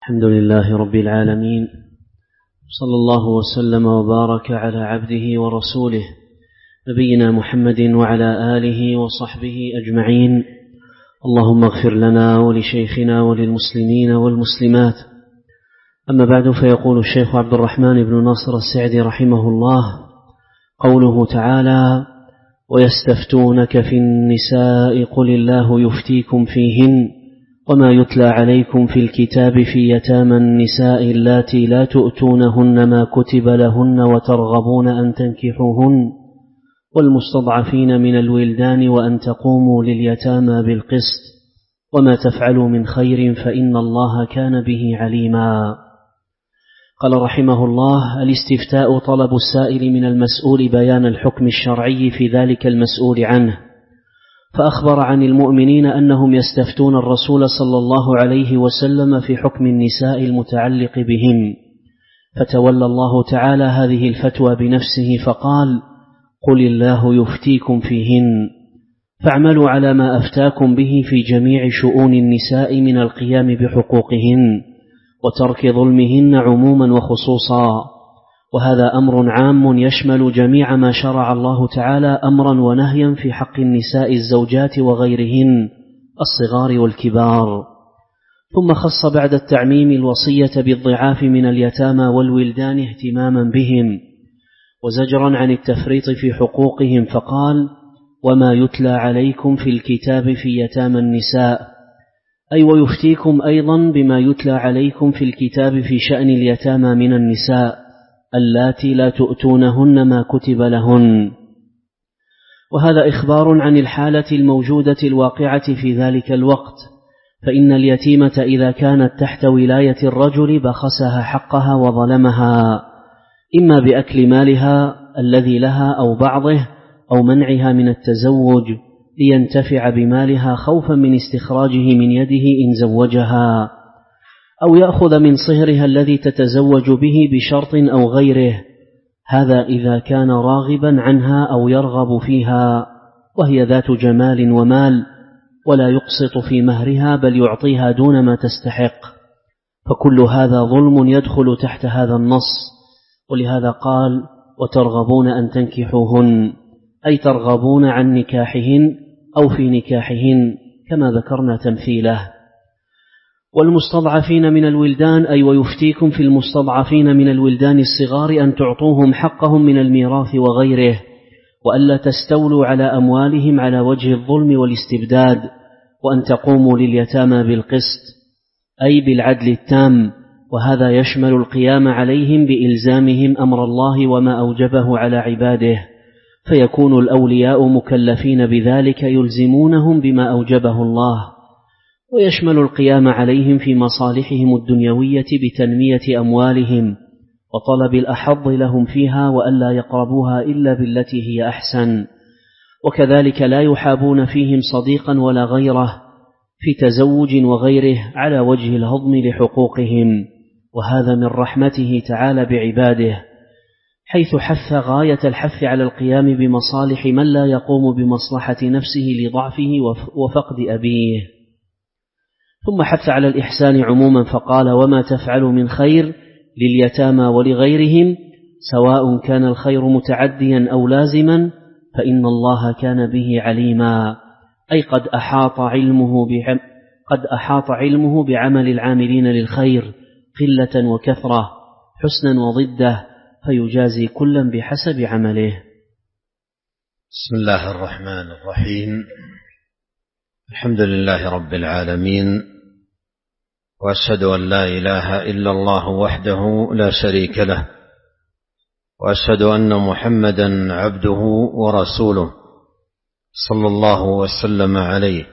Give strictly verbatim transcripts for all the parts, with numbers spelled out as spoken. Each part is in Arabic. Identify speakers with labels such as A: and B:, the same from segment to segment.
A: الحمد لله رب العالمين، صلى الله وسلم وبارك على عبده ورسوله نبينا محمد وعلى آله وصحبه أجمعين. اللهم اغفر لنا ولشيخنا وللمسلمين والمسلمات. أما بعد، فيقول الشيخ عبد الرحمن بن ناصر السعدي رحمه الله: قوله تعالى: ويستفتونك في النساء قل الله يفتيكم فيهن وما يتلى عليكم في الكتاب في يتامى النساء اللاتي لا تؤتونهن ما كتب لهن وترغبون أن تنكحوهن والمستضعفين من الولدان وأن تقوموا لليتامى بالقسط وما تفعلوا من خير فإن الله كان به عليما. قال رحمه الله: الاستفتاء طلب السائل من المسؤول بيان الحكم الشرعي في ذلك المسؤول عنه، فأخبر عن المؤمنين أنهم يستفتون الرسول صلى الله عليه وسلم في حكم النساء المتعلق بهم، فتولى الله تعالى هذه الفتوى بنفسه فقال: قل الله يفتيكم فيهن، فاعملوا على ما أفتاكم به في جميع شؤون النساء من القيام بحقوقهن وترك ظلمهن عموما وخصوصا. وهذا أمر عام يشمل جميع ما شرع الله تعالى أمرا ونهيا في حق النساء الزوجات وغيرهن الصغار والكبار. ثم خص بعد التعميم الوصية بالضعاف من اليتامى والولدان اهتماما بهم وزجرا عن التفريط في حقوقهم، فقال: وما يتلى عليكم في الكتاب في يتامى النساء، أي ويفتيكم أيضا بما يتلى عليكم في الكتاب في شأن اليتامى من النساء اللاتي لا تؤتونهن ما كتب لهن. وهذا إخبار عن الحالة الموجودة الواقعة في ذلك الوقت، فإن اليتيمة إذا كانت تحت ولاية الرجل بخسها حقها وظلمها، إما بأكل مالها الذي لها أو بعضه، أو منعها من التزوج لينتفع بمالها خوفا من استخراجه من يده إن زوجها، أو يأخذ من صهرها الذي تتزوج به بشرط أو غيره، هذا إذا كان راغبا عنها أو يرغب فيها وهي ذات جمال ومال، ولا يقسط في مهرها بل يعطيها دون ما تستحق، فكل هذا ظلم يدخل تحت هذا النص. ولهذا قال: وترغبون أن تنكحوهن، أي ترغبون عن نكاحهن أو في نكاحهن كما ذكرنا تمثيله. والمستضعفين من الولدان، أي ويفتيكم في المستضعفين من الولدان الصغار أن تعطوهم حقهم من الميراث وغيره، وألا تستولوا على أموالهم على وجه الظلم والاستبداد، وأن تقوموا لليتامى بالقسط أي بالعدل التام، وهذا يشمل القيام عليهم بإلزامهم أمر الله وما أوجبه على عباده، فيكون الأولياء مكلفين بذلك يلزمونهم بما أوجبه الله، ويشمل القيام عليهم في مصالحهم الدنيوية بتنمية أموالهم وطلب الأحظ لهم فيها وألا يقربوها إلا بالتي هي أحسن، وكذلك لا يحابون فيهم صديقا ولا غيره في تزوج وغيره على وجه الهضم لحقوقهم، وهذا من رحمته تعالى بعباده، حيث حث غاية الحث على القيام بمصالح من لا يقوم بمصلحة نفسه لضعفه وفقد أبيه. ثم حث على الإحسان عموما فقال: وما تفعل من خير لليتامى ولغيرهم سواء كان الخير متعديا أو لازما فإن الله كان به عليما، أي قد أحاط علمه بعم قد أحاط علمه بعمل العاملين للخير قلة وكثرة، حسنا وضده، فيجازي كلا بحسب عمله.
B: بسم الله الرحمن الرحيم. الحمد لله رب العالمين، وأشهد أن لا إله إلا الله وحده لا شريك له، وأشهد أن محمدا عبده ورسوله صلى الله وسلم عليه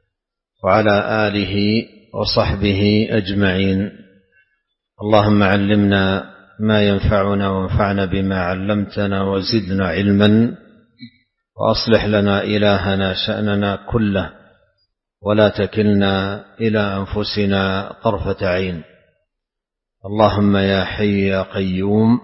B: وعلى آله وصحبه أجمعين. اللهم علمنا ما ينفعنا وانفعنا بما علمتنا وزدنا علما، وأصلح لنا إلهنا شأننا كله، ولا تكلنا إلى أنفسنا طرفة عين. اللهم يا حي يا قيوم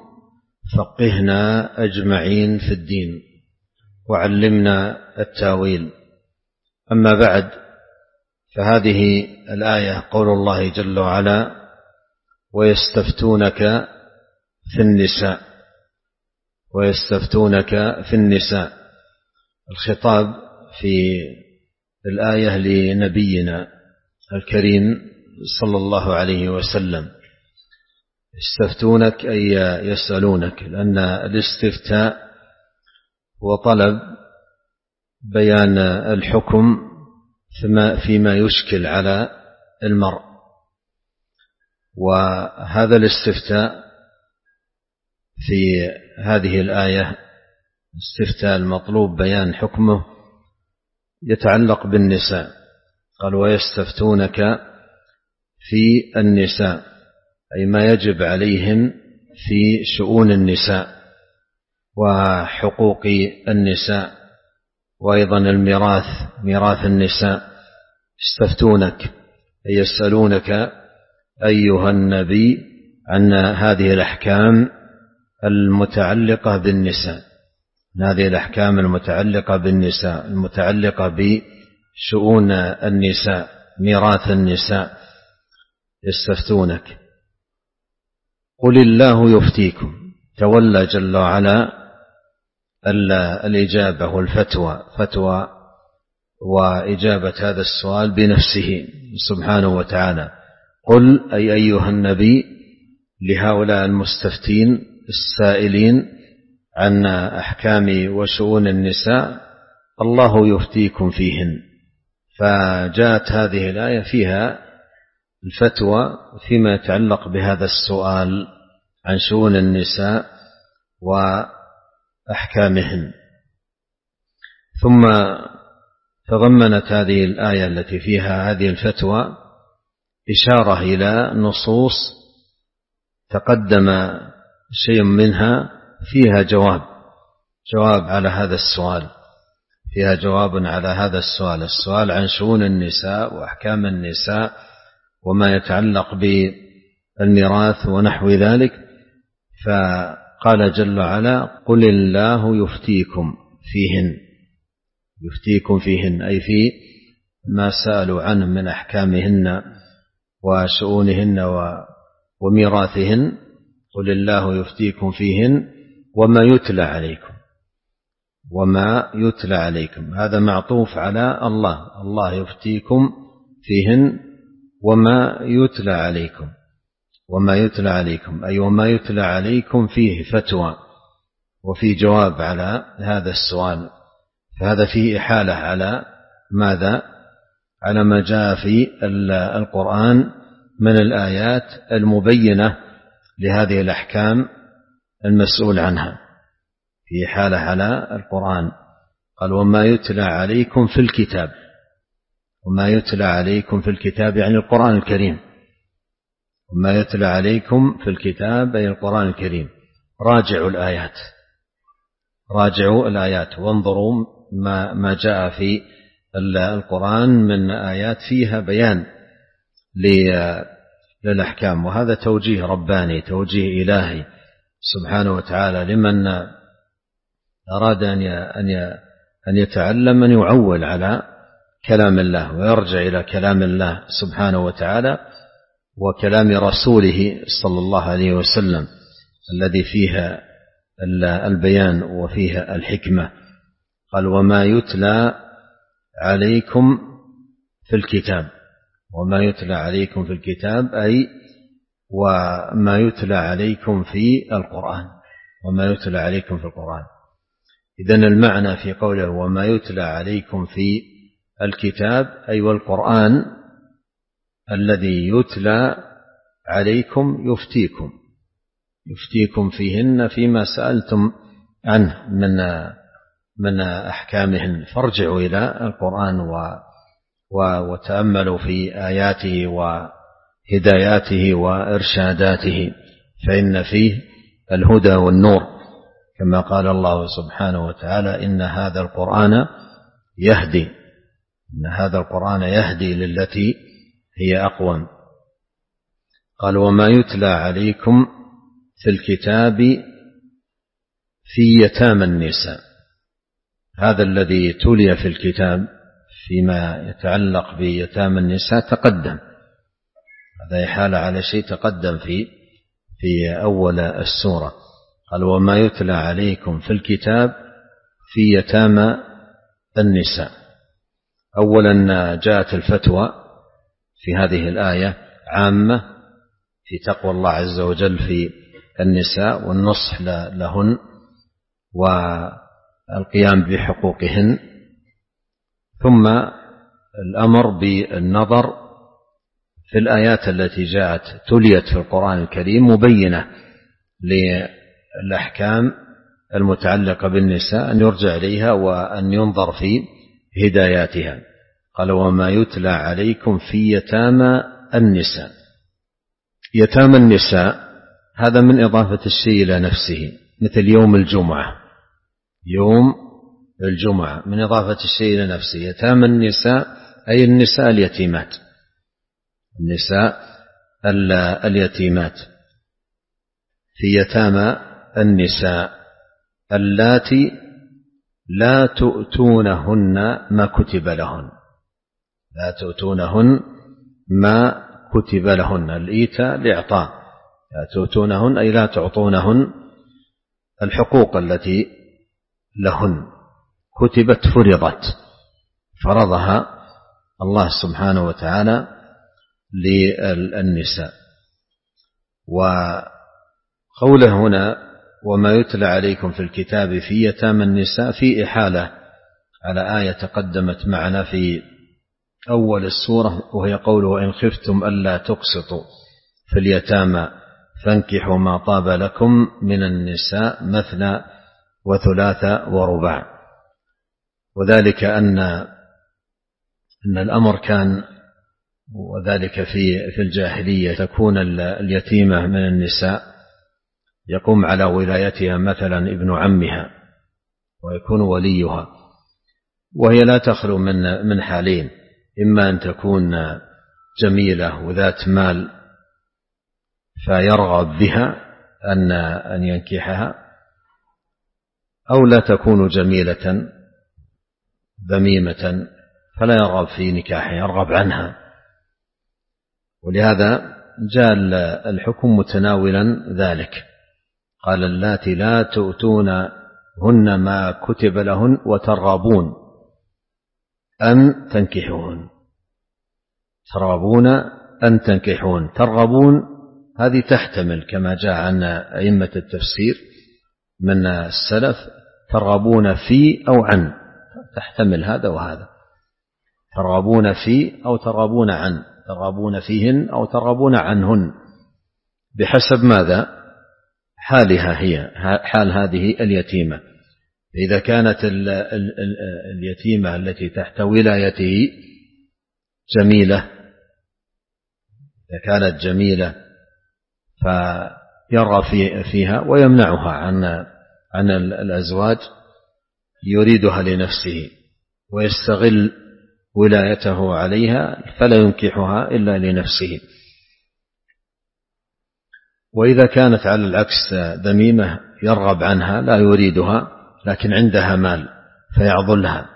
B: فقهنا أجمعين في الدين وعلمنا التاويل. أما بعد، فهذه الآية قول الله جل وعلا: ويستفتونك في النساء ويستفتونك في النساء. الخطاب في الآية لنبينا الكريم صلى الله عليه وسلم. يستفتونك أي يسألونك، لأن الاستفتاء هو طلب بيان الحكم فيما يشكل على المرء، وهذا الاستفتاء في هذه الآية استفتاء المطلوب بيان حكمه يتعلق بالنساء. قال ويستفتونك في النساء، أي ما يجب عليهم في شؤون النساء وحقوق النساء، وأيضا الميراث، ميراث النساء. يستفتونك أي يسألونك أيها النبي عن هذه الأحكام المتعلقة بالنساء، هذه الأحكام المتعلقة بالنساء، المتعلقة بشؤون النساء، ميراث النساء. يستفتونك. قل الله يفتيكم، تولى جل وعلا الإجابة والفتوى، فتوى وإجابة هذا السؤال بنفسه سبحانه وتعالى. قل أي أيها النبي لهؤلاء المستفتين السائلين عن أحكام وشؤون النساء، الله يفتيكم فيهن. فجاءت هذه الآية فيها الفتوى فيما يتعلق بهذا السؤال عن شؤون النساء وأحكامهن. ثم تضمنت هذه الآية التي فيها هذه الفتوى إشارة إلى نصوص تقدم شيء منها فيها جواب جواب على هذا السؤال، فيها جواب على هذا السؤال، السؤال عن شؤون النساء وأحكام النساء وما يتعلق بالميراث ونحو ذلك. فقال جل وعلا قل الله يفتيكم فيهن، يفتيكم فيهن أي في ما سألوا عنه من أحكامهن وشؤونهن وميراثهن. قل الله يفتيكم فيهن وما يتلى عليكم، وما يتلى عليكم، هذا معطوف على الله، الله يفتيكم فيهن وما يتلى عليكم، وما يتلى عليكم أي وما يتلى عليكم فيه فتوى وفي جواب على هذا السؤال. فهذا فيه إحالة على ماذا؟ على ما جاء في القرآن من الآيات المبينة لهذه الأحكام المسؤول عنها، في حالة على القرآن. قال وما يتلى عليكم في الكتاب، وما يتلى عليكم في الكتاب يعني القرآن الكريم، وما يتلى عليكم في الكتاب أي القرآن الكريم. راجعوا الآيات، راجعوا الآيات وانظروا ما ما جاء في القرآن من آيات فيها بيان للأحكام، وهذا توجيه رباني، توجيه إلهي سبحانه وتعالى لمن أراد أن يتعلم أن يعول على كلام الله ويرجع إلى كلام الله سبحانه وتعالى وكلام رسوله صلى الله عليه وسلم الذي فيها البيان وفيها الحكمة. قال وما يتلى عليكم في الكتاب، وما يتلى عليكم في الكتاب أي وما يتلى عليكم في القرآن، وما يتلى عليكم في القرآن. إذن المعنى في قوله وما يتلى عليكم في الكتاب أي والقرآن الذي يتلى عليكم يفتيكم، يفتيكم فيهن فيما سألتم عنه من من أحكامهن. فارجعوا إلى القرآن وتأملوا في آياته وهداياته وإرشاداته، فإن فيه الهدى والنور، كما قال الله سبحانه وتعالى إن هذا القرآن يهدي، إن هذا القرآن يهدي للتي هي أقوم. قال وما يتلى عليكم في الكتاب في يتامى النساء، هذا الذي تلي في الكتاب فيما يتعلق بيتامى النساء تقدم، هذا إحالة على شيء تقدم في في أول السورة. قال وما يتلى عليكم في الكتاب في يتامى النساء. أولا جاءت الفتوى في هذه الآية عامة في تقوى الله عز وجل في النساء والنصح لهن والقيام بحقوقهن، ثم الأمر بالنظر في الآيات التي جاءت تليت في القرآن الكريم مبينة للأحكام المتعلقة بالنساء أن يرجع إليها وأن ينظر في هداياتها. قال وما يتلى عليكم في يتامى النساء. يتامى النساء هذا من إضافة الشيء إلى نفسه، مثل يوم الجمعة، يوم الجمعة من إضافة الشيء إلى نفسه. يتامى النساء أي النساء اليتيمات، النساء اليتيمات. في يتامى النساء اللاتي لا تؤتونهن ما كتب لهن، لا تؤتونهن ما كتب لهن، الإيتاء لإعطاء، لا تؤتونهن أي لا تعطونهن الحقوق التي لهن، كتبت فرضت، فرضها الله سبحانه وتعالى للنساء. وقوله هنا وما يتلى عليكم في الكتاب في يتامى النساء في إحالة على آية تقدمت معنا في أول السورة، وهي قوله إن خفتم ألا تقسطوا في اليتامى فانكحوا ما طاب لكم من النساء مثنى وثلاث ورباع. وذلك أن أن الأمر كان وذلك في في الجاهلية تكون اليتيمة من النساء يقوم على ولايتها مثلا ابن عمها ويكون وليها، وهي لا تخلو من من حالين، إما أن تكون جميلة وذات مال فيرغب بها أن أن ينكحها، أو لا تكون جميلة ذميمة فلا يرغب في نكاحها، يرغب عنها. ولهذا جاء الحكم متناولا ذلك، قال اللاتي لا تؤتونهن ما كتب لهن وترغبون أن تنكحوهن، ترغبون أن تنكحون. ترغبون هذه تحتمل كما جاء عن أئمة التفسير من السلف ترغبون في أو عن، تحتمل هذا وهذا، ترغبون في أو ترغبون عن، ترغبون فيهن أو ترغبون عنهن، بحسب ماذا؟ حالها هي، حال هذه اليتيمة. إذا كانت اليتيمة التي تحت ولايته جميلة، إذا كانت جميلة فيرغب فيها ويمنعها عن عن الأزواج، يريدها لنفسه ويستغل ولايته عليها فلا ينكحها إلا لنفسه. وإذا كانت على العكس ذميمة يرغب عنها لا يريدها لكن عندها مال فيعضلها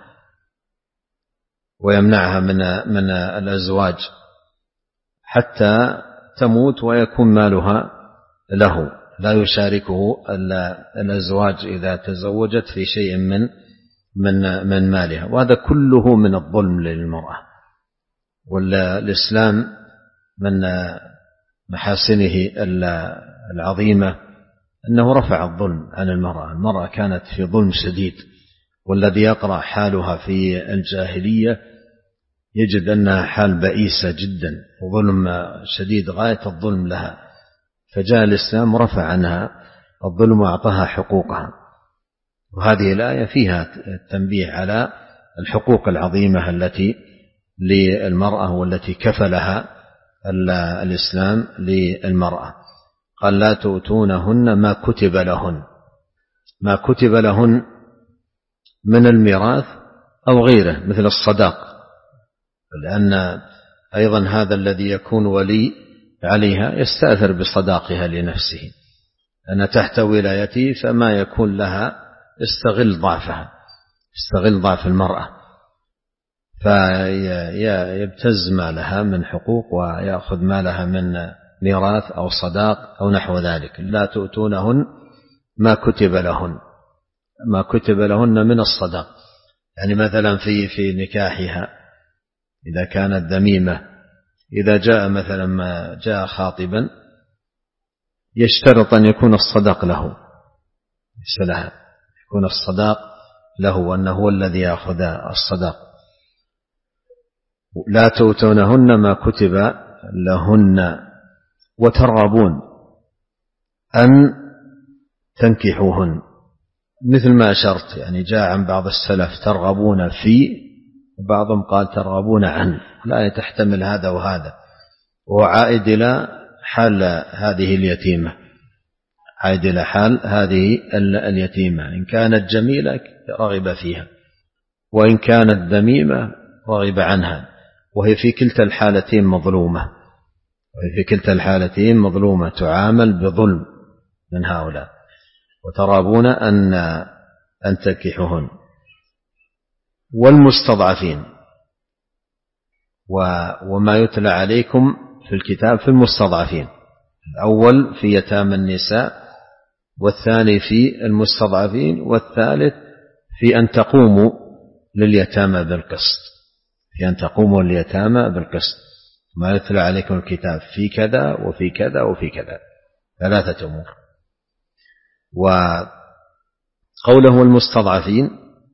B: ويمنعها من من الأزواج حتى تموت ويكون مالها له، لا يشاركه الأزواج إذا تزوجت في شيء من من من مالها. وهذا كله من الظلم للمرأة. والإسلام من محاسنه العظيمة أنه رفع الظلم عن المرأة. المرأة كانت في ظلم شديد، والذي يقرأ حالها في الجاهلية يجد أنها حال بئيسة جدا وظلم شديد غاية الظلم لها، فجاء الإسلام ورفع عنها الظلم وأعطاها حقوقها. وهذه الآية فيها التنبيه على الحقوق العظيمة التي للمرأة والتي كفلها الإسلام للمرأة. قال لا تؤتونهن ما كتب لهن، ما كتب لهن من الميراث أو غيره مثل الصداق، لأن أيضا هذا الذي يكون ولي عليها يستأثر بصداقها لنفسه، أن تحت ولايته فما يكون لها استغل ضعفها، استغل ضعف المرأة، فيبتز مالها من حقوق ويأخذ مالها من ميراث أو صداق أو نحو ذلك. لا تؤتونهن ما كتب لهن ما كتب لهن من الصداق. يعني مثلا في في نكاحها إذا كانت ذميمة، إذا جاء مثلا ما جاء خاطبا يشترط أن يكون الصداق له، لها يكون الصداق له وأنه هو الذي يأخذ الصداق. لا تؤتونهن ما كتب لهن وترغبون أن تنكحوهن، مثل ما أشرت. يعني جاء عن بعض السلف ترغبون في، وبعضهم قال ترغبون عن، لا تحتمل هذا وهذا، وهو عائد إلى حال هذه اليتيمة، عائد إلى حال هذه اليتيمة. إن كانت جميلة رغب فيها، وإن كانت ذميمة رغب عنها، وهي في كلتا الحالتين مظلومة، وهي في كلتا الحالتين مظلومة تعامل بظلم من هؤلاء. وترغبون أن أن تنكحوهن. والمستضعفين، وما يتلى عليكم في الكتاب في المستضعفين، الأول في يتامى النساء، والثاني في المستضعفين، والثالث في أن تقوموا لليتامى بالقسط، في أن تقوموا لليتامى بالقسط. ما يتلى عليكم الكتاب في كذا وفي كذا وفي كذا، ثلاثة أمور. وقوله المستضعفين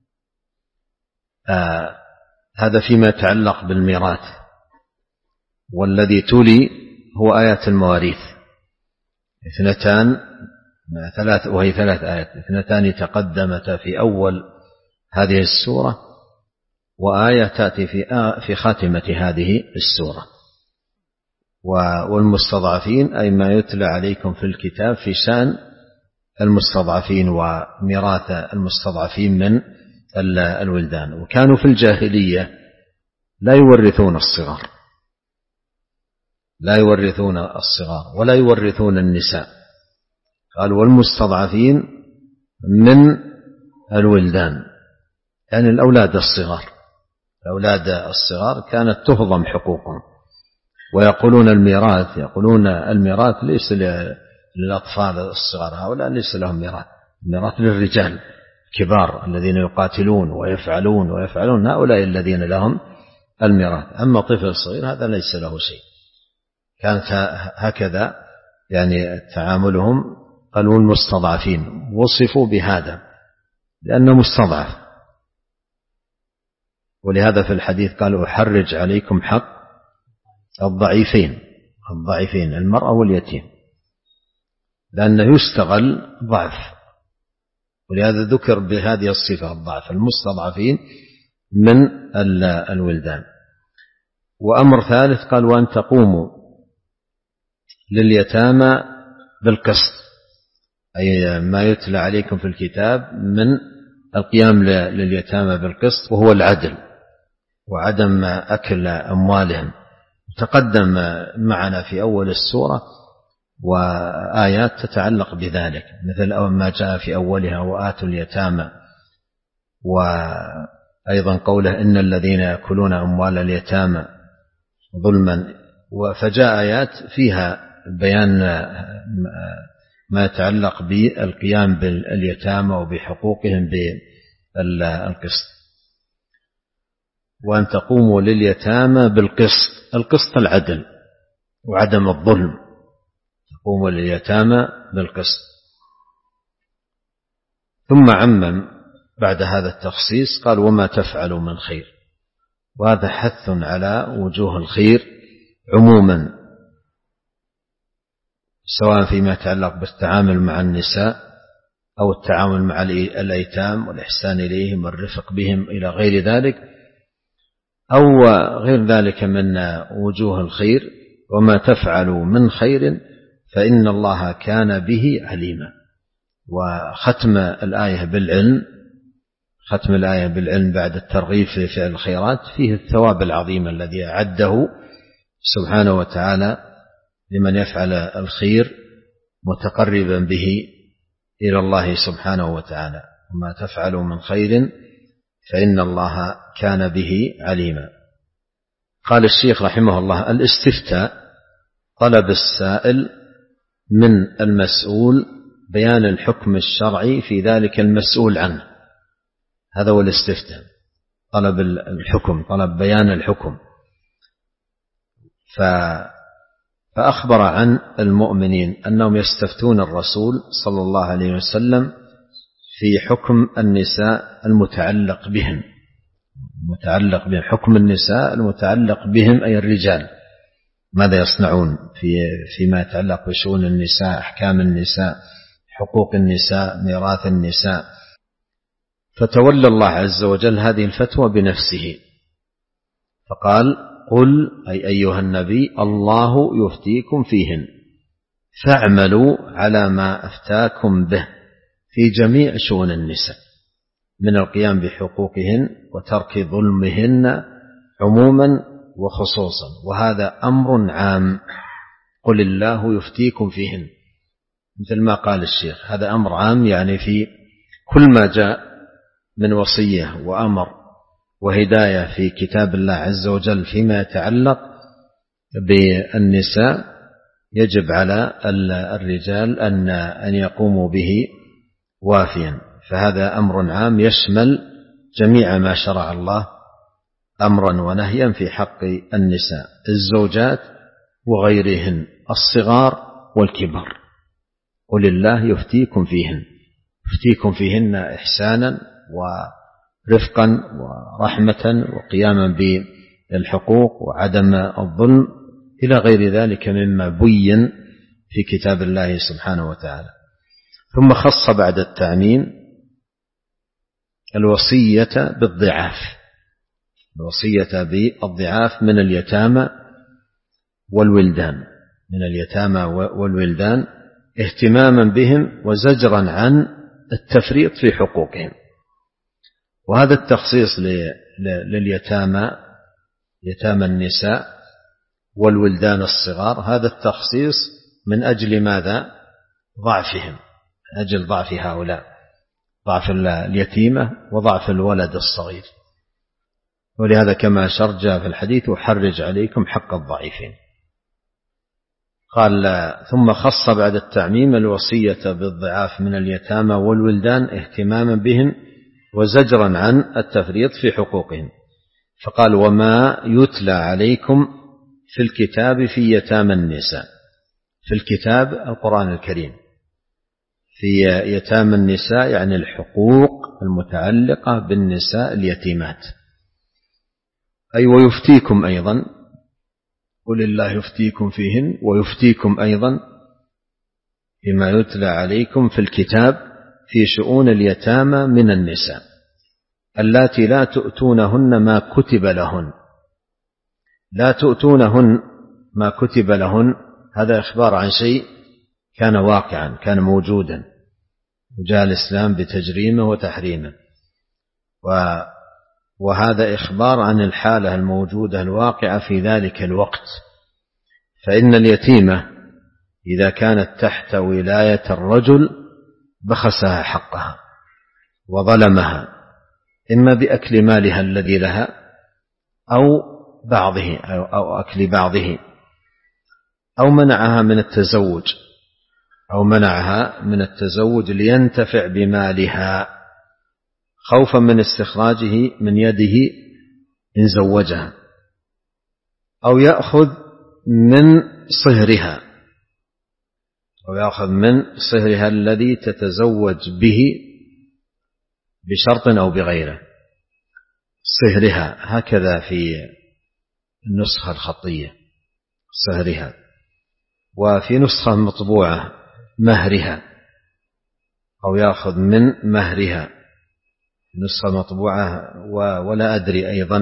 B: آه هذا فيما يتعلق بالميراث، والذي تلي هو آيات المواريث، اثنتان ثلاث وهي ثلاث آيات، اثنتان تقدمتا في أول هذه السورة، وآية تأتي في في خاتمة هذه السورة. والمستضعفين أي ما يتلى عليكم في الكتاب في شأن المستضعفين وميراث المستضعفين من الولدان. وكانوا في الجاهلية لا يورثون الصغار، لا يورثون الصغار ولا يورثون النساء. قال والمستضعفين من الولدان، يعني الأولاد الصغار، الأولاد الصغار كانت تهضم حقوقهم. ويقولون الميراث، يقولون الميراث ليس للأطفال الصغار، هؤلاء ليس لهم ميراث، الميراث للرجال الكبار الذين يقاتلون ويفعلون ويفعلون، هؤلاء الذين لهم الميراث. أما طفل صغير هذا ليس له شيء. كانت هكذا يعني تعاملهم. قالوا المستضعفين، وصفوا بهذا لأنه مستضعف. ولهذا في الحديث قالوا أحرج عليكم حق الضعيفين، الضعيفين المرأة واليتيم، لأنه يستغل ضعف، ولهذا ذكر بهذه الصفة الضعف، المستضعفين من الولدان. وأمر ثالث قال وأن تقوموا لليتامى بالقسط، أي ما يتلى عليكم في الكتاب من القيام لليتامى بالقسط، وهو العدل وعدم أكل أموالهم. تقدم معنا في أول السورة وآيات تتعلق بذلك، مثل ما جاء في أولها وآتوا اليتامى، وأيضا قوله إن الذين يأكلون أموال اليتامى ظلما. فجاء آيات فيها بيان ما يتعلق بالقيام باليتامى وبحقوقهم بالقسط. وأن تقوموا لليتامى بالقسط، القسط العدل وعدم الظلم، تقوموا لليتامى بالقسط. ثم عمم بعد هذا التخصيص قال وما تفعلوا من خير، وهذا حث على وجوه الخير عموما، سواء فيما يتعلق بالتعامل مع النساء أو التعامل مع الأيتام والإحسان إليهم والرفق بهم إلى غير ذلك، أو غير ذلك من وجوه الخير. وما تفعلوا من خير فإن الله كان به عليما. وختم الآية بالعلم، ختم الآية بالعلم بعد الترغيب في فعل الخيرات فيه الثواب العظيم الذي أعده سبحانه وتعالى لمن يفعل الخير متقربا به إلى الله سبحانه وتعالى. وما تفعلوا من خير فإن الله كان به عليما. قال الشيخ رحمه الله: الاستفتاء طلب السائل من المسؤول بيان الحكم الشرعي في ذلك المسؤول عنه، هذا هو الاستفتاء، طلب الحكم، طلب بيان الحكم. فأخبر عن المؤمنين أنهم يستفتون الرسول صلى الله عليه وسلم في حكم النساء المتعلق بهم، متعلق بهم حكم النساء المتعلق بهم أي الرجال، ماذا يصنعون في فيما يتعلق بشؤون النساء، أحكام النساء، حقوق النساء، ميراث النساء. فتولى الله عز وجل هذه الفتوى بنفسه فقال: قل أي أيها النبي الله يفتيكم فيهن فاعملوا على ما أفتاكم به في جميع شؤون النساء من القيام بحقوقهن وترك ظلمهن عموما وخصوصا، وهذا أمر عام. قل الله يفتيكم فيهن، مثل ما قال الشيخ، هذا أمر عام، يعني في كل ما جاء من وصية وأمر وهداية في كتاب الله عز وجل فيما يتعلق بالنساء يجب على الرجال أن أن يقوموا به وافيا. فهذا أمر عام يشمل جميع ما شرع الله أمرا ونهيا في حق النساء، الزوجات وغيرهن، الصغار والكبار. قل الله يفتيكم فيهن، يفتيكم فيهن إحسانا ورفقا ورحمة وقياما بالحقوق وعدم الظلم إلى غير ذلك مما بين في كتاب الله سبحانه وتعالى. ثم خص بعد التعميم الوصية بالضعاف، الوصية بالضعاف من اليتامى والولدان، من اليتامى والولدان اهتماما بهم وزجرا عن التفريط في حقوقهم. وهذا التخصيص لليتامى، يتامى النساء والولدان الصغار، هذا التخصيص من أجل ماذا؟ ضعفهم، من أجل ضعف هؤلاء، ضعف اليتيمة وضعف الولد الصغير. ولهذا كما شرج في الحديث: وحرج عليكم حق الضعيفين. قال: ثم خص بعد التعميم الوصية بالضعاف من اليتامى والولدان اهتماما بهم وزجرا عن التفريط في حقوقهم، فقال: وما يتلى عليكم في الكتاب في يتامى النساء. في الكتاب القرآن الكريم، في يتامى النساء يعني الحقوق المتعلقة بالنساء اليتيمات. أي ويفتيكم أيضا، قل الله يفتيكم فيهن، ويفتيكم أيضا بما يتلى عليكم في الكتاب في شؤون اليتامى من النساء اللاتي لا تؤتونهن ما كتب لهن. لا تؤتونهن ما كتب لهن، هذا إخبار عن شيء كان واقعا، كان موجودا، وجاء الإسلام بتجريمه وتحريمه، وهذا إخبار عن الحالة الموجودة الواقعة في ذلك الوقت. فإن اليتيمة إذا كانت تحت ولاية الرجل بخسها حقها وظلمها، إما بأكل مالها الذي لها أو بعضه أو أكل بعضه، أو منعها من التزوج أو منعها من التزوج لينتفع بمالها خوفا من استخراجه من يده إن زوجها، أو يأخذ من صهرها أو يأخذ من صهرها الذي تتزوج به بشرط أو بغيره، صهرها هكذا في النسخة الخطية، صهرها. وفي نسخة مطبوعة مهرها، أو يأخذ من مهرها، نسخة مطبوعة ولا أدري أيضا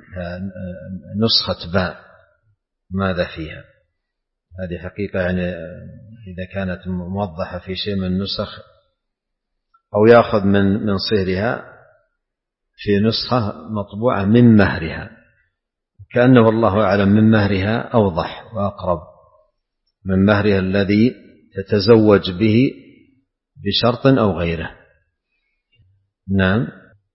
B: نسخة باء ماذا فيها، هذه حقيقة يعني إذا كانت موضحة في شيء من النسخ. أو يأخذ من من صهرها في نسخة مطبوعة من مهرها، كأنه والله أعلم من مهرها أوضح وأقرب، من مهرها الذي تتزوج به بشرط أو غيره. نعم.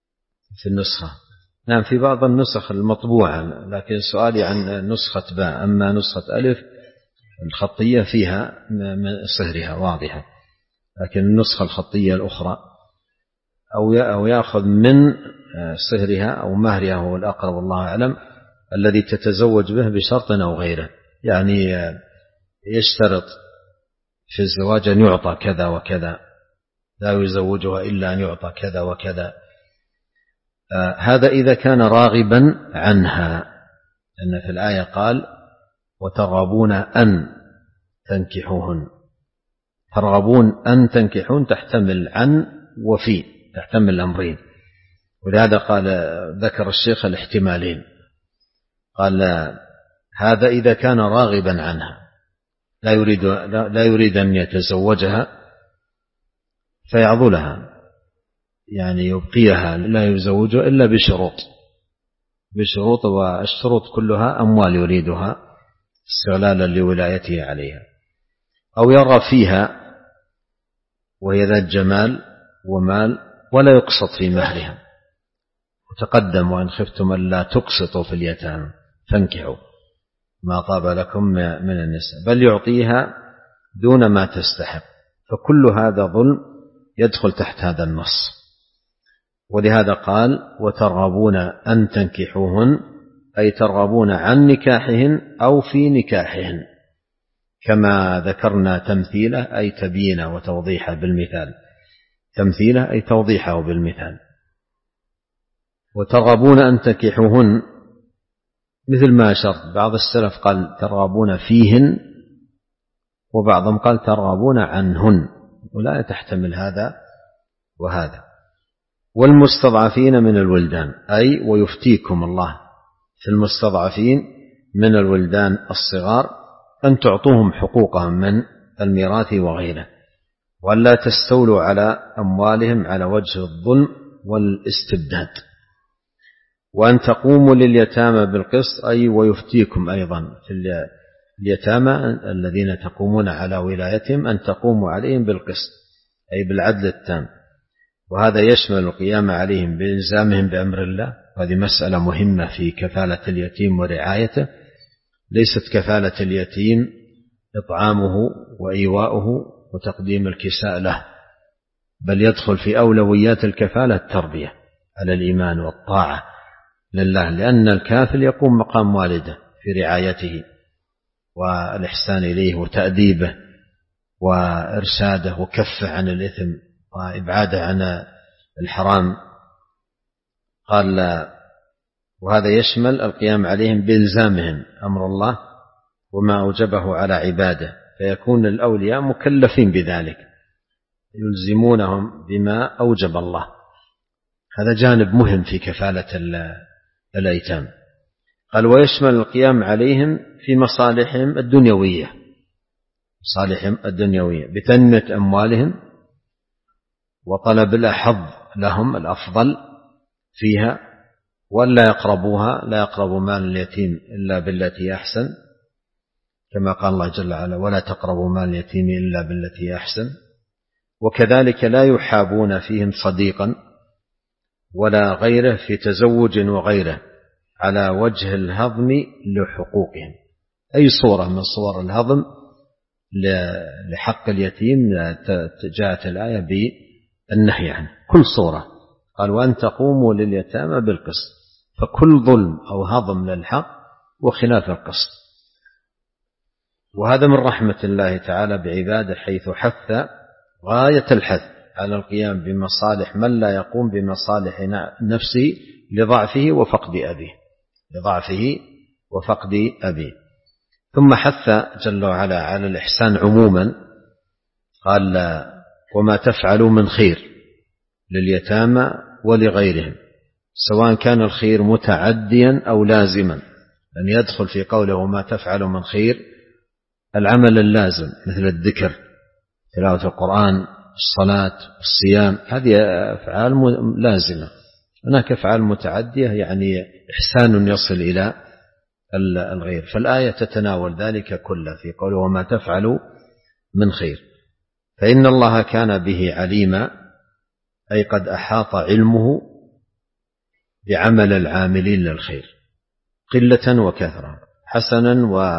B: في النسخة. نعم في بعض النسخ المطبوعة، لكن سؤالي عن نسخة باء. أما نسخة ألف الخطية فيها من صهرها واضحة، لكن النسخة الخطية الأخرى أو يأخذ من صهرها أو مهرها هو الأقرب والله أعلم، الذي تتزوج به بشرط أو غيره، يعني يشترط في الزواج أن يعطى كذا وكذا، لا يزوجها إلا أن يعطى كذا وكذا. آه هذا إذا كان راغبا عنها، أن في الآية قال وترغبون أن تنكحوهن. ترغبون أن تنكحون تحتمل عن وفي، تحتمل الأمرين، ولهذا قال ذكر الشيخ الاحتمالين، قال هذا إذا كان راغبا عنها لا يريد, لا يريد أن يتزوجها فيعضلها، يعني يبقيها لا يزوجها إلا بشروط بشروط والشروط كلها أموال يريدها استغلالا لولايته عليها، أو يرى فيها وهي ذات جمال ومال ولا يقسط في مهرها، وتقدم وإن خفتم ألا تقسطوا في اليتامى فانكحوا ما طاب لكم من النساء، بل يعطيها دون ما تستحق. فكل هذا ظلم يدخل تحت هذا النص. ولهذا قال وترغبون أن تنكحوهن، أي ترغبون عن نكاحهن أو في نكاحهن، كما ذكرنا تمثيله أي تبيينه وتوضيحه بالمثال، تمثيله أي توضيحه بالمثال. وترغبون أن تنكحوهن مثل ما شرط، بعض السلف قال ترغبون فيهن، وبعضهم قال ترغبون عنهن، ولا تحتمل هذا وهذا. والمستضعفين من الولدان، أي ويفتيكم الله في المستضعفين من الولدان الصغار أن تعطوهم حقوقهم من الميراث وغيره، ولا تستولوا على أموالهم على وجه الظلم والاستبداد. وأن تقوموا لليتامى بالقسط، أي ويفتيكم أيضا في اليتامى الذين تقومون على ولايتهم أن تقوموا عليهم بالقسط، أي بالعدل التام. وهذا يشمل القيام عليهم بإلزامهم بأمر الله، وهذه مسألة مهمة في كفالة اليتيم ورعايته. ليست كفالة اليتيم إطعامه وإيواؤه وتقديم الكساء له، بل يدخل في أولويات الكفالة التربية على الإيمان والطاعة لله، لأن الكافل يقوم مقام والده في رعايته والإحسان إليه وتأديبه وإرشاده وكفه عن الإثم وإبعاده عن الحرام. قال وهذا يشمل القيام عليهم بإلزامهم أمر الله وما أوجبه على عباده، فيكون الأولياء مكلفين بذلك، يلزمونهم بما أوجب الله. هذا جانب مهم في كفالة الأيتام. قال ويشمل القيام عليهم في مصالحهم الدنيوية، مصالحهم الدنيوية بتنمية أموالهم وطلب الأحظ لهم الأفضل فيها، ولا يقربوها، لا يقربوا مال اليتيم إلا بالتي أحسن، كما قال الله جل وعلا ولا تقربوا مال اليتيم إلا بالتي أحسن. وكذلك لا يحابون فيهم صديقا ولا غيره في تزوج وغيره على وجه الهضم لحقوقهم، أي صورة من صور الهضم لحق اليتيم جاءت الآية بالنهي عنه، كل صورة. قال وأن تقوموا لليتامى بالقسط، فكل ظلم أو هضم للحق وخلاف القسط. وهذا من رحمة الله تعالى بعباده، حيث حث غاية الحث على القيام بمصالح من لا يقوم بمصالح نفسه لضعفه وفقد أبيه لضعفه وفقد أبيه. ثم حث جل وعلا على الإحسان عموما، قال وما تفعلوا من خير لليتامى ولغيرهم، سواء كان الخير متعديا أو لازما، لأن يدخل في قوله وما تفعلوا من خير العمل اللازم مثل الذكر، تلاوة القرآن، الصلاة، الصيام، هذه أفعال لازمة. هناك أفعال متعدية يعني إحسان يصل إلى الغير، فالآية تتناول ذلك كله في قوله وما تفعلوا من خير، فإن الله كان به عليما، أي قد أحاط علمه بعمل العاملين للخير قلة وكثرة، حسنا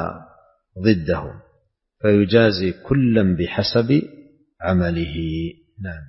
B: وضده، فيجازي كلا بحسب عمله. نعم.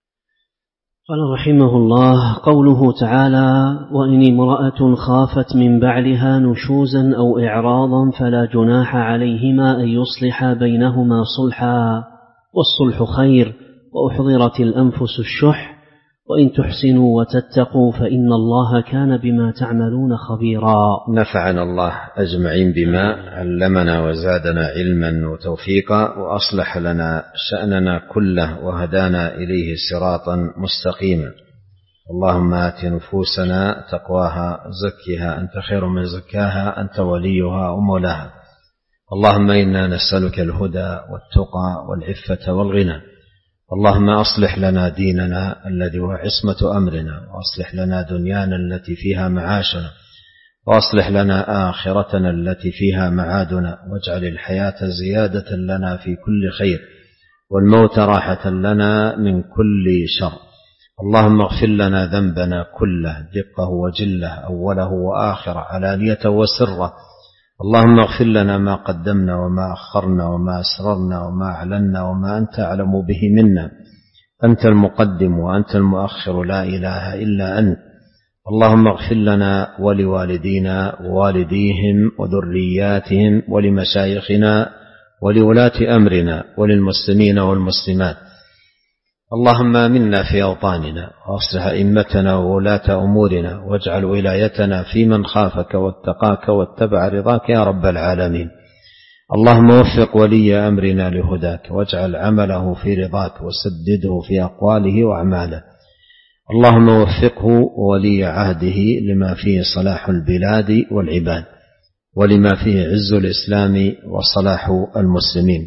A: قال رحمه الله: قوله تعالى: وإن امرأة خافت من بعلها نشوزا أو إعراضا فلا جناح عليهما أن يصلحا بينهما صلحا والصلح خير وأحضرت الأنفس الشح وإن تحسنوا وتتقوا فإن الله كان بما تعملون خبيرا.
B: نفعنا الله أجمعين بما علمنا وزادنا علما وتوفيقا وأصلح لنا شأننا كله وهدانا إليه صراطا مستقيما. اللهم آت نفوسنا تقواها زكها أنت خير من زكاها أنت وليها ومولاها. اللهم إنا نسألك الهدى والتقى والعفة والغنى. اللهم أصلح لنا ديننا الذي هو عصمة أمرنا، وأصلح لنا دنيانا التي فيها معاشنا، وأصلح لنا آخرتنا التي فيها معادنا، واجعل الحياة زيادة لنا في كل خير والموت راحة لنا من كل شر. اللهم اغفر لنا ذنبنا كله دقه وجله أوله وآخره علانية وسره. اللهم اغفر لنا ما قدمنا وما أخرنا وما أسررنا وما أعلنا وما أنت أعلم به منا. أنت المقدم وأنت المؤخر، لا إله إلا أنت. اللهم اغفر لنا ولوالدينا ووالديهم وذرياتهم ولمشايخنا ولولاة أمرنا وللمسلمين والمسلمات. اللهم آمنا في أوطاننا وأصلح أئمتنا وولاة أمورنا، واجعل ولايتنا في من خافك واتقاك واتبع رضاك يا رب العالمين. اللهم وفق ولي أمرنا لهداك، واجعل عمله في رضاك، وسدده في أقواله وأعماله. اللهم وفقه ولي عهده لما فيه صلاح البلاد والعباد، ولما فيه عز الإسلام وصلاح المسلمين.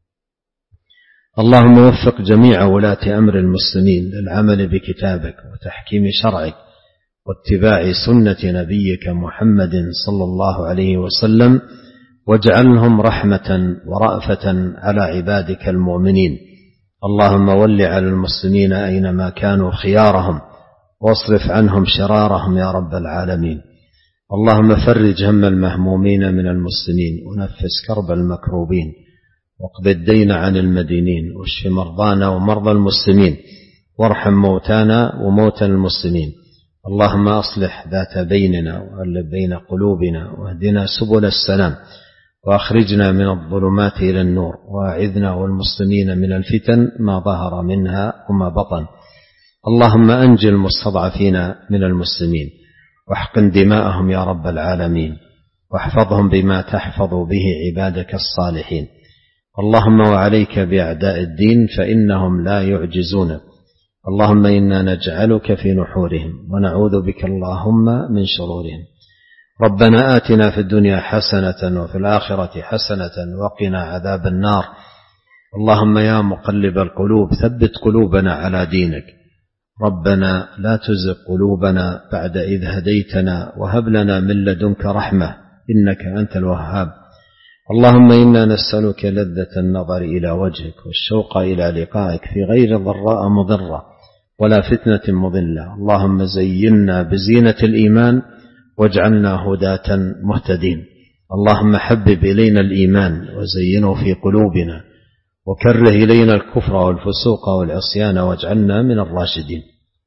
B: اللهم وفق جميع ولاة أمر المسلمين للعمل بكتابك وتحكيم شرعك واتباع سنة نبيك محمد صلى الله عليه وسلم، واجعلهم رحمة ورأفة على عبادك المؤمنين. اللهم ول على المسلمين أينما كانوا خيارهم، واصرف عنهم شرارهم يا رب العالمين. اللهم فرج هم المهمومين من المسلمين، ونفس كرب المكروبين، واقض الدين عن المدينين، واشف مرضانا ومرضى المسلمين، وارحم موتانا وموتى المسلمين. اللهم أصلح ذات بيننا وألف بين قلوبنا، واهدنا سبل السلام، وأخرجنا من الظلمات إلى النور، وأعذنا والمسلمين من الفتن ما ظهر منها وما بطن. اللهم أنج المستضعفين من المسلمين، واحقن دماءهم يا رب العالمين، واحفظهم بما تحفظ به عبادك الصالحين. اللهم وعليك بأعداء الدين فإنهم لا يعجزون. اللهم إنا نجعلك في نحورهم، ونعوذ بك اللهم من شرورهم. ربنا آتنا في الدنيا حسنة وفي الآخرة حسنة وقنا عذاب النار. اللهم يا مقلب القلوب ثبت قلوبنا على دينك. ربنا لا تزغ قلوبنا بعد إذ هديتنا، وهب لنا من لدنك رحمة إنك أنت الوهاب. اللهم إنا نسألك لذة النظر إلى وجهك، والشوق إلى لقائك في غير ضراء مضرة ولا فتنة مضلة. اللهم زينا بزينة الإيمان، واجعلنا هداة مهتدين. اللهم حبب إلينا الإيمان وزينه في قلوبنا، وكره إلينا الكفر والفسوق والعصيان، واجعلنا من الراشدين.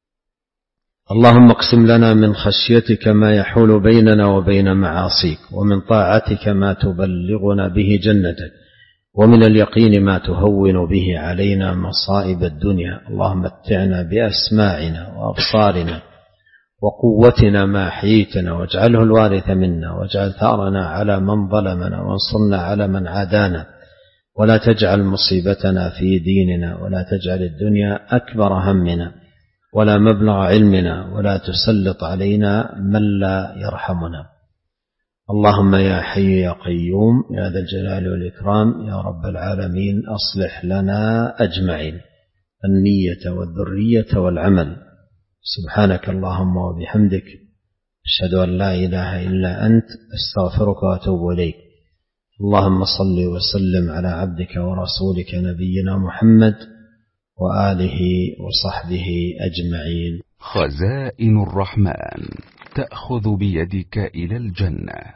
B: اللهم اقسم لنا من خشيتك ما يحول بيننا وبين معاصيك، ومن طاعتك ما تبلغنا به جنتك، ومن اليقين ما تهون به علينا مصائب الدنيا. اللهم متعنا بأسماعنا وأبصارنا وقوتنا ما أحييتنا، واجعله الوارث منا، واجعل ثأرنا على من ظلمنا، وانصرنا على من عادانا، ولا تجعل مصيبتنا في ديننا، ولا تجعل الدنيا أكبر همنا ولا مبلغ علمنا، ولا تسلط علينا من لا يرحمنا. اللهم يا حي يا قيوم يا ذا الجلال والإكرام يا رب العالمين، أصلح لنا أجمعين النية والذرية والعمل. سبحانك اللهم وبحمدك، أشهد أن لا إله إلا أنت، أستغفرك وأتوب إليك. اللهم صل وسلم على عبدك ورسولك نبينا محمد وآله وصحبه أجمعين.
C: خزائن الرحمن تأخذ بيدك إلى الجنة.